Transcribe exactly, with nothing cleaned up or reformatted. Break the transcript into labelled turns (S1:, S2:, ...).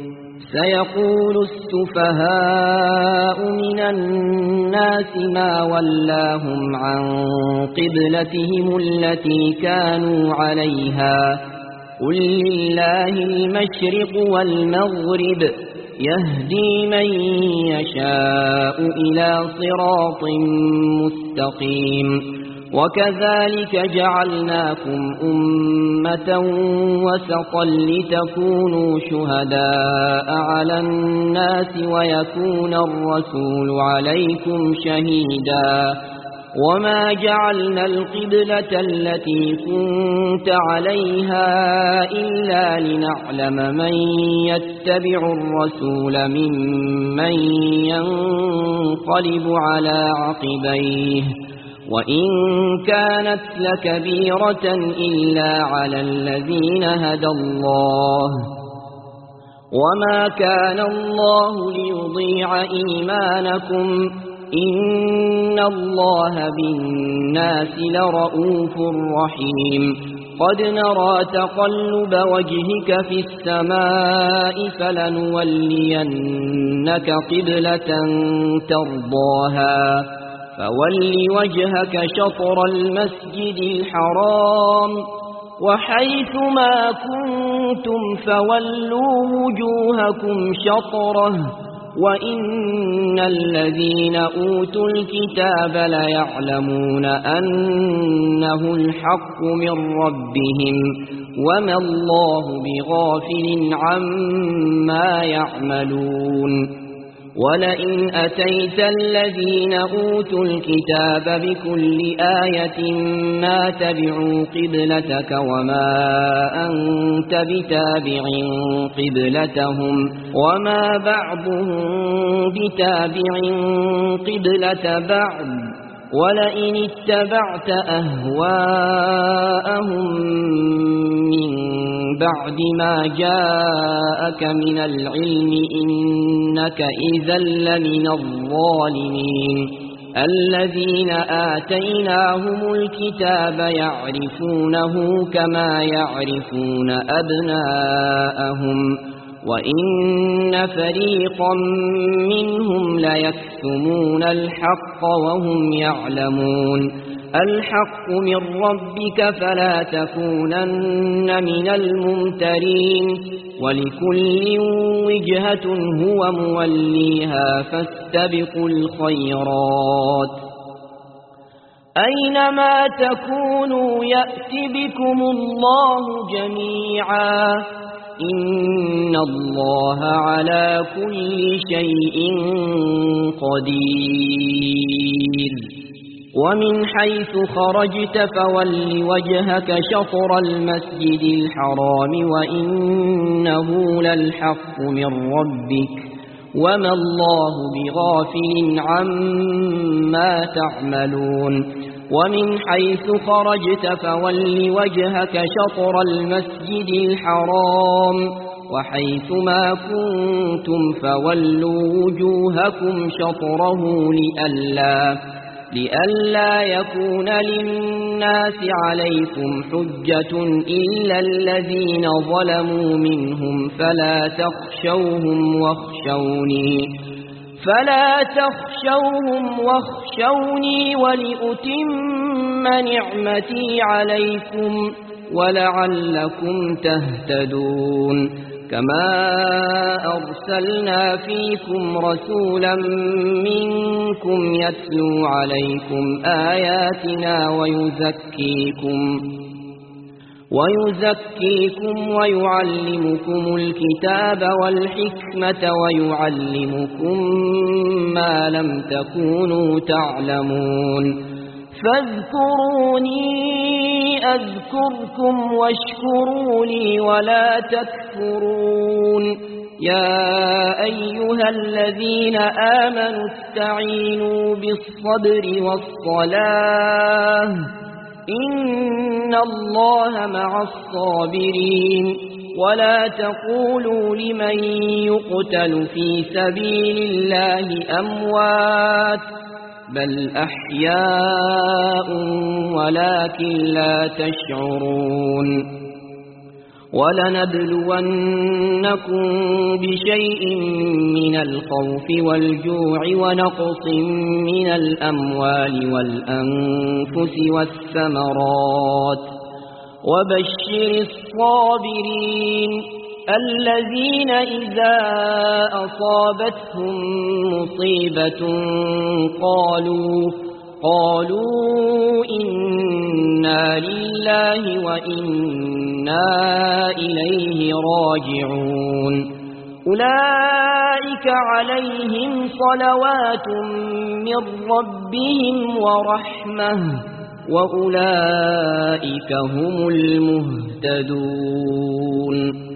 S1: سيقول السفهاء من الناس ما ولاهم عن قبلتهم التي كانوا عليها قل لله المشرق والمغرب يهدي من يشاء إلى صراط مستقيم وكذلك جعلناكم أمة وسطا لتكونوا شهداء على الناس ويكون الرسول عليكم شهيدا وما جعلنا القبلة التي كنت عليها إلا لنعلم من يتبع الرسول ممن ينقلب على عقبيه وإن كانت لكبيرة إلا على الذين هدى الله وما كان الله ليضيع إيمانكم إن الله بالناس لرؤوف رحيم قد نرى تقلب وجهك في السماء فلنولينك قبلة ترضاها فول وجهك شطر المسجد الحرام وحيث ما كنتم فولوا وجوهكم شطره وإن الذين أوتوا الكتاب ليعلمون أنه الحق من ربهم وما الله بغافل عما يعملون ولئن أتيت الذين أوتوا الكتاب بكل آية ما تبعوا قبلتك وما أنت بتابع قبلتهم وما بعضهم بتابع قبلة بعض ولئن اتبعت أهواءهم من بعد ما جاءك من العلم إنك إذا لمن الظالمين الذين آتيناهم الكتاب يعرفونه كما يعرفون أبناءهم وإن فريقا منهم ليكتمون الحق وهم يعلمون الحق من ربك فلا تكونن من الممترين ولكل وجهة هو موليها فاستبقوا الخيرات أينما تكونوا يأت بكم الله جميعا إن الله على كل شيء قدير ومن حيث خرجت فول وجهك شطر المسجد الحرام وإنه للحق من ربك وما الله بغافل عما تعملون ومن حيث خرجت فول وجهك شطر المسجد الحرام وحيث ما كنتم فولوا وجوهكم شطره لئلا لئلا يكون للناس عليكم حجة إلا الذين ظلموا منهم فلا تخشوهم واخشوني فلا تخشوهم واخشوني ولأتم نعمتي عليكم ولعلكم تهتدون كما أرسلنا فيكم رسولا منكم يتلو عليكم آياتنا ويزكيكم ويزكيكم ويعلمكم الكتاب والحكمة ويعلمكم ما لم تكونوا تعلمون فاذكروني أذكركم واشكروا لي ولا تكفرون يا أيها الذين آمنوا استعينوا بالصبر والصلاة إن الله مع الصابرين ولا تقولوا لمن يقتل في سبيل الله أموات بل أحياء ولكن لا تشعرون ولنبلونكم بشيء من الخوف والجوع ونقص من الأموال والأنفس والثمرات وبشر الصابرين الذين إذا أصابتهم مصيبة قالوا قالوا إنا لله وإنا إليه راجعون أولئك عليهم صلوات من ربهم ورحمة وأولئك هم المهتدون